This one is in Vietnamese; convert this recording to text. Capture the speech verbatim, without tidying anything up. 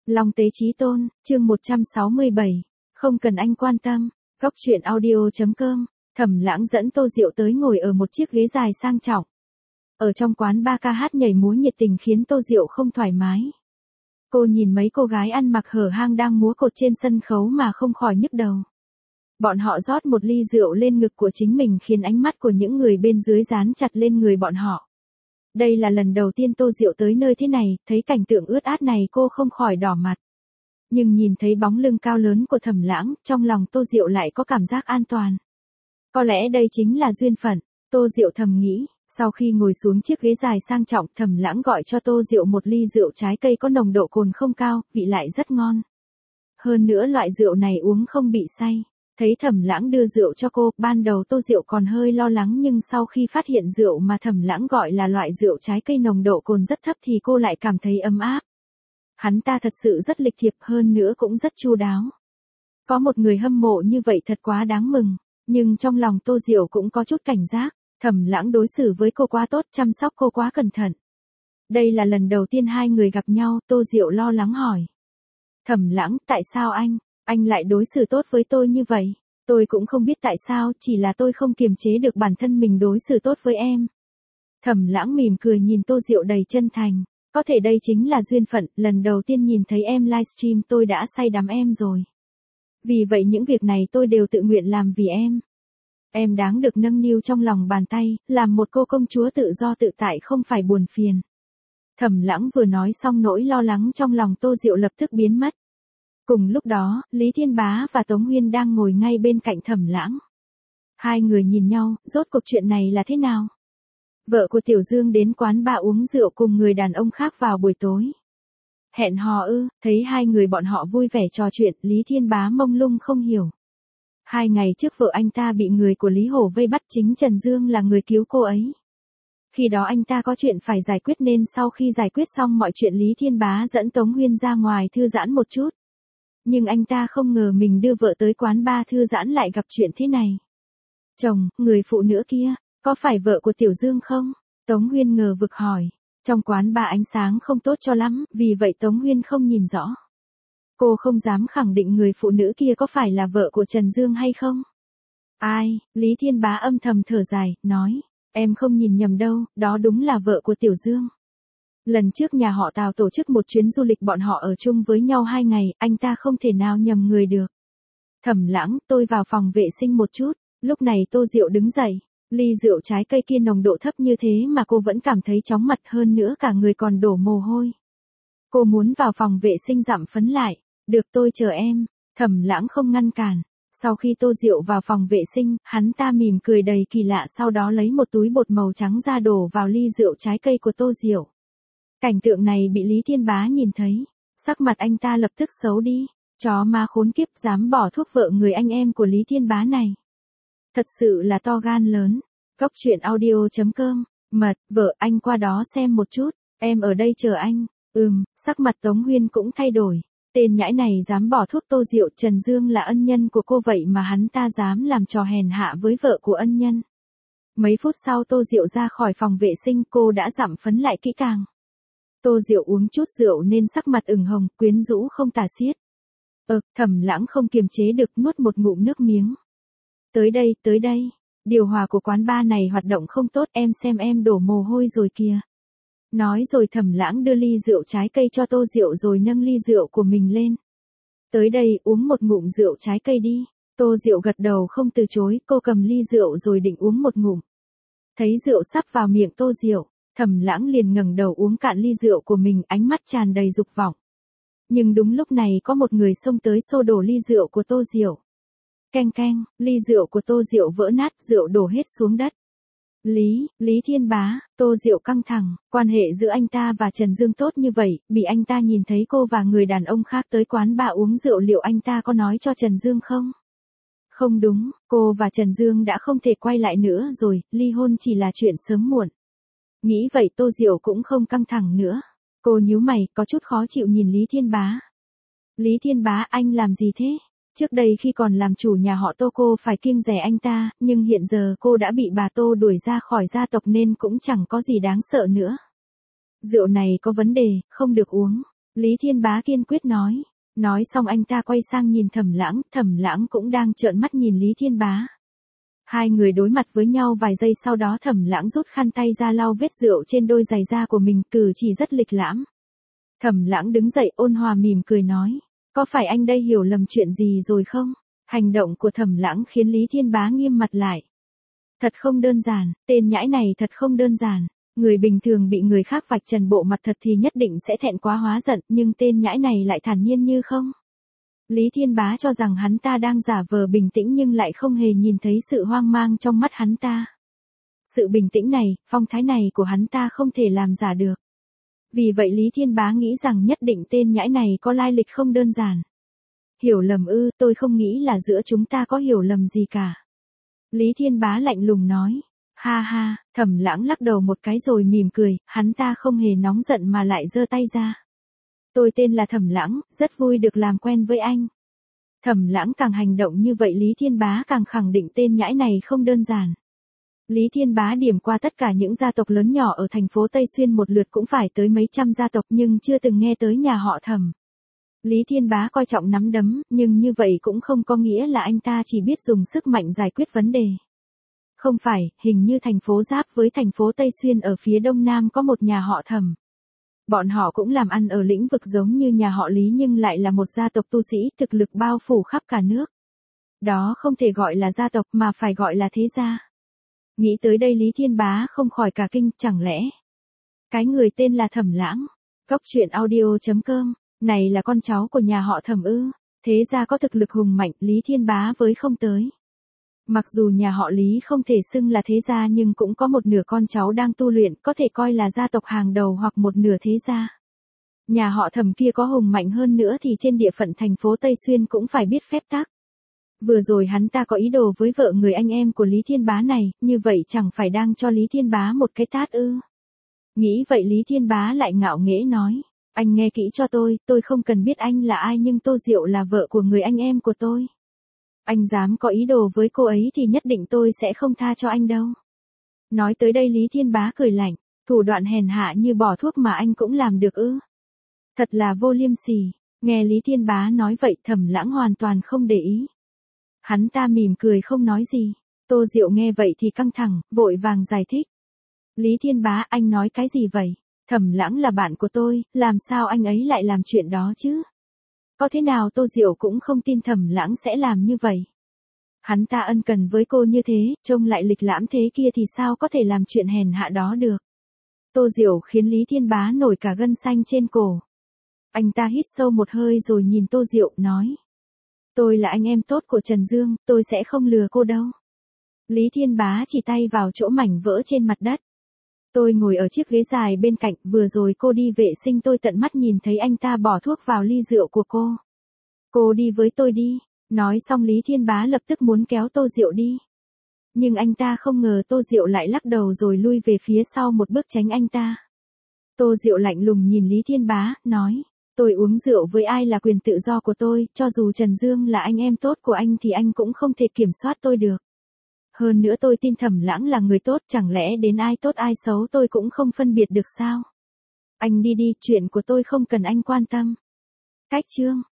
Long Tế Chí Tôn, chương một trăm sáu mươi bảy. Không cần anh quan tâm. Góc truyện audio chấm com. Thẩm Lãng dẫn Tô Diệu tới ngồi ở một chiếc ghế dài sang trọng. Ở trong quán ba ca hát nhảy múa nhiệt tình khiến Tô Diệu không thoải mái. Cô nhìn mấy cô gái ăn mặc hở hang đang múa cột trên sân khấu mà không khỏi nhức đầu. Bọn họ rót một ly rượu lên ngực của chính mình khiến ánh mắt của những người bên dưới dán chặt lên người bọn họ. Đây là lần đầu tiên Tô Diệu tới nơi thế này, thấy cảnh tượng ướt át này cô không khỏi đỏ mặt. Nhưng nhìn thấy bóng lưng cao lớn của Thẩm Lãng, trong lòng Tô Diệu lại có cảm giác an toàn. Có lẽ đây chính là duyên phận, Tô Diệu thầm nghĩ. Sau khi ngồi xuống chiếc ghế dài sang trọng, Thẩm Lãng gọi cho Tô Diệu một ly rượu trái cây có nồng độ cồn không cao, vị lại rất ngon. Hơn nữa loại rượu này uống không bị say. Thấy Thẩm Lãng đưa rượu cho cô, ban đầu Tô Diệu còn hơi lo lắng nhưng sau khi phát hiện rượu mà Thẩm Lãng gọi là loại rượu trái cây nồng độ cồn rất thấp thì cô lại cảm thấy ấm áp. Hắn ta thật sự rất lịch thiệp, hơn nữa cũng rất chu đáo. Có một người hâm mộ như vậy thật quá đáng mừng, nhưng trong lòng Tô Diệu cũng có chút cảnh giác. Thẩm Lãng đối xử với cô quá tốt, chăm sóc cô quá cẩn thận. Đây là lần đầu tiên hai người gặp nhau, Tô Diệu lo lắng hỏi. Thẩm Lãng, tại sao anh, anh lại đối xử tốt với tôi như vậy? Tôi cũng không biết tại sao, chỉ là tôi không kiềm chế được bản thân mình đối xử tốt với em. Thẩm Lãng mỉm cười nhìn Tô Diệu đầy chân thành. Có thể đây chính là duyên phận, lần đầu tiên nhìn thấy em livestream tôi đã say đắm em rồi. Vì vậy những việc này tôi đều tự nguyện làm vì em. Em đáng được nâng niu trong lòng bàn tay, làm một cô công chúa tự do tự tại không phải buồn phiền. Thẩm Lãng vừa nói xong nỗi lo lắng trong lòng Tô Diệu lập tức biến mất. Cùng lúc đó, Lý Thiên Bá và Tống Huyên đang ngồi ngay bên cạnh Thẩm Lãng. Hai người nhìn nhau, rốt cuộc chuyện này là thế nào? Vợ của Tiểu Dương đến quán bar uống rượu cùng người đàn ông khác vào buổi tối. Hẹn hò ư? Thấy hai người bọn họ vui vẻ trò chuyện, Lý Thiên Bá mông lung không hiểu. Hai ngày trước vợ anh ta bị người của Lý Hổ vây bắt, chính Trần Dương là người cứu cô ấy. Khi đó anh ta có chuyện phải giải quyết nên sau khi giải quyết xong mọi chuyện Lý Thiên Bá dẫn Tống Huyên ra ngoài thư giãn một chút. Nhưng anh ta không ngờ mình đưa vợ tới quán bar thư giãn lại gặp chuyện thế này. Chồng, người phụ nữ kia, có phải vợ của Tiểu Dương không? Tống Huyên ngờ vực hỏi. Trong quán bar ánh sáng không tốt cho lắm, vì vậy Tống Huyên không nhìn rõ. Cô không dám khẳng định người phụ nữ kia có phải là vợ của Trần Dương hay không. Ai, Lý Thiên Bá âm thầm thở dài, nói. Em không nhìn nhầm đâu, đó đúng là vợ của Tiểu Dương. Lần trước nhà họ Tào tổ chức một chuyến du lịch bọn họ ở chung với nhau hai ngày, anh ta không thể nào nhầm người được. Thẩm Lãng, tôi vào phòng vệ sinh một chút. Lúc này Tô Diệu đứng dậy. Ly rượu trái cây kia nồng độ thấp như thế mà cô vẫn cảm thấy chóng mặt, hơn nữa cả người còn đổ mồ hôi. Cô muốn vào phòng vệ sinh giảm phấn lại. Được, tôi chờ em. Thẩm Lãng không ngăn cản. Sau khi Tô Diệu vào phòng vệ sinh, hắn ta mỉm cười đầy kỳ lạ, sau đó lấy một túi bột màu trắng ra đổ vào ly rượu trái cây của Tô Diệu. Cảnh tượng này bị Lý Thiên Bá nhìn thấy. Sắc mặt anh ta lập tức xấu đi. Chó ma khốn kiếp dám bỏ thuốc vợ người anh em của Lý Thiên Bá này. Thật sự là to gan lớn. Góc truyện audio chấm com. Mật, vợ anh qua đó xem một chút. Em ở đây chờ anh. Ừm, sắc mặt Tống Huyên cũng thay đổi. Tên nhãi này dám bỏ thuốc Tô Diệu, Trần Dương là ân nhân của cô vậy mà hắn ta dám làm trò hèn hạ với vợ của ân nhân. Mấy phút sau Tô Diệu ra khỏi phòng vệ sinh, cô đã dặm phấn lại kỹ càng. Tô Diệu uống chút rượu nên sắc mặt ửng hồng, quyến rũ không tả xiết. Ờ, Thẩm Lãng không kiềm chế được nuốt một ngụm nước miếng. Tới đây, tới đây. Điều hòa của quán bar này hoạt động không tốt, em xem em đổ mồ hôi rồi kìa. Nói rồi Thẩm Lãng đưa ly rượu trái cây cho Tô Diệu rồi nâng ly rượu của mình lên. Tới đây, uống một ngụm rượu trái cây đi. Tô Diệu gật đầu không từ chối, cô cầm ly rượu rồi định uống một ngụm. Thấy rượu sắp vào miệng Tô Diệu, Thẩm Lãng liền ngẩng đầu uống cạn ly rượu của mình, ánh mắt tràn đầy dục vọng. Nhưng đúng lúc này có một người xông tới xô đổ ly rượu của Tô Diệu. Keng keng, ly rượu của Tô Diệu vỡ nát, rượu đổ hết xuống đất. Lý, Lý Thiên Bá, Tô Diệu căng thẳng, quan hệ giữa anh ta và Trần Dương tốt như vậy, bị anh ta nhìn thấy cô và người đàn ông khác tới quán bar uống rượu, liệu anh ta có nói cho Trần Dương không? Không đúng, cô và Trần Dương đã không thể quay lại nữa rồi, ly hôn chỉ là chuyện sớm muộn. Nghĩ vậy Tô Diệu cũng không căng thẳng nữa. Cô nhíu mày, có chút khó chịu nhìn Lý Thiên Bá. Lý Thiên Bá, anh làm gì thế? Trước đây khi còn làm chủ nhà họ Tô cô phải kiêng dè anh ta, nhưng hiện giờ cô đã bị bà Tô đuổi ra khỏi gia tộc nên cũng chẳng có gì đáng sợ nữa. Rượu này có vấn đề, không được uống. Lý Thiên Bá kiên quyết nói. Nói xong anh ta quay sang nhìn Thẩm Lãng, Thẩm Lãng cũng đang trợn mắt nhìn Lý Thiên Bá. Hai người đối mặt với nhau vài giây, sau đó Thẩm Lãng rút khăn tay ra lau vết rượu trên đôi giày da của mình, cử chỉ rất lịch lãm. Thẩm Lãng đứng dậy ôn hòa mỉm cười nói, có phải anh đây hiểu lầm chuyện gì rồi không? Hành động của Thẩm Lãng khiến Lý Thiên Bá nghiêm mặt lại. Thật không đơn giản, tên nhãi này thật không đơn giản. Người bình thường bị người khác vạch trần bộ mặt thật thì nhất định sẽ thẹn quá hóa giận, nhưng tên nhãi này lại thản nhiên như không. Lý Thiên Bá cho rằng hắn ta đang giả vờ bình tĩnh nhưng lại không hề nhìn thấy sự hoang mang trong mắt hắn ta. Sự bình tĩnh này, phong thái này của hắn ta không thể làm giả được. Vì vậy Lý Thiên Bá nghĩ rằng nhất định tên nhãi này có lai lịch không đơn giản. Hiểu lầm ư? Tôi không nghĩ là giữa chúng ta có hiểu lầm gì cả. Lý Thiên Bá lạnh lùng nói. Ha ha, Thẩm Lãng lắc đầu một cái rồi mỉm cười, hắn ta không hề nóng giận mà lại giơ tay ra. Tôi tên là Thẩm Lãng, rất vui được làm quen với anh. Thẩm Lãng càng hành động như vậy Lý Thiên Bá càng khẳng định tên nhãi này không đơn giản. Lý Thiên Bá điểm qua tất cả những gia tộc lớn nhỏ ở thành phố Tây Xuyên một lượt cũng phải tới mấy trăm gia tộc nhưng chưa từng nghe tới nhà họ Thẩm. Lý Thiên Bá coi trọng nắm đấm, nhưng như vậy cũng không có nghĩa là anh ta chỉ biết dùng sức mạnh giải quyết vấn đề. Không phải, hình như thành phố giáp với thành phố Tây Xuyên ở phía đông nam có một nhà họ Thẩm. Bọn họ cũng làm ăn ở lĩnh vực giống như nhà họ Lý nhưng lại là một gia tộc tu sĩ thực lực bao phủ khắp cả nước. Đó không thể gọi là gia tộc mà phải gọi là thế gia. Nghĩ tới đây Lý Thiên Bá không khỏi cả kinh, chẳng lẽ cái người tên là Thẩm Lãng, Cốc truyện audio chấm com, này là con cháu của nhà họ Thẩm ư? Thế gia có thực lực hùng mạnh, Lý Thiên Bá với không tới. Mặc dù nhà họ Lý không thể xưng là thế gia nhưng cũng có một nửa con cháu đang tu luyện, có thể coi là gia tộc hàng đầu hoặc một nửa thế gia. Nhà họ Thẩm kia có hùng mạnh hơn nữa thì trên địa phận thành phố Tây Xuyên cũng phải biết phép tắc. Vừa rồi hắn ta có ý đồ với vợ người anh em của Lý Thiên Bá này, như vậy chẳng phải đang cho Lý Thiên Bá một cái tát ư? Nghĩ vậy Lý Thiên Bá lại ngạo nghễ nói, anh nghe kỹ cho tôi, tôi không cần biết anh là ai nhưng Tô Diệu là vợ của người anh em của tôi. Anh dám có ý đồ với cô ấy thì nhất định tôi sẽ không tha cho anh đâu. Nói tới đây Lý Thiên Bá cười lạnh, thủ đoạn hèn hạ như bỏ thuốc mà anh cũng làm được ư? Thật là vô liêm sỉ. Nghe Lý Thiên Bá nói vậy Thẩm Lãng hoàn toàn không để ý. Hắn ta mỉm cười không nói gì. Tô Diệu nghe vậy thì căng thẳng, vội vàng giải thích. Lý Thiên Bá, anh nói cái gì vậy? Thẩm Lãng là bạn của tôi, làm sao anh ấy lại làm chuyện đó chứ? Có thế nào Tô Diệu cũng không tin Thẩm Lãng sẽ làm như vậy. Hắn ta ân cần với cô như thế, trông lại lịch lãm thế kia thì sao có thể làm chuyện hèn hạ đó được. Tô Diệu khiến Lý Thiên Bá nổi cả gân xanh trên cổ. Anh ta hít sâu một hơi rồi nhìn Tô Diệu, nói. Tôi là anh em tốt của Trần Dương, tôi sẽ không lừa cô đâu. Lý Thiên Bá chỉ tay vào chỗ mảnh vỡ trên mặt đất. Tôi ngồi ở chiếc ghế dài bên cạnh, vừa rồi cô đi vệ sinh tôi tận mắt nhìn thấy anh ta bỏ thuốc vào ly rượu của cô. Cô đi với tôi đi. Nói xong Lý Thiên Bá lập tức muốn kéo Tô Diệu đi. Nhưng anh ta không ngờ Tô Diệu lại lắc đầu rồi lui về phía sau một bước tránh anh ta. Tô Diệu lạnh lùng nhìn Lý Thiên Bá, nói. Tôi uống rượu với ai là quyền tự do của tôi, cho dù Trần Dương là anh em tốt của anh thì anh cũng không thể kiểm soát tôi được. Hơn nữa tôi tin Thẩm Lãng là người tốt, chẳng lẽ đến ai tốt ai xấu tôi cũng không phân biệt được sao? Anh đi đi, chuyện của tôi không cần anh quan tâm. Cách chương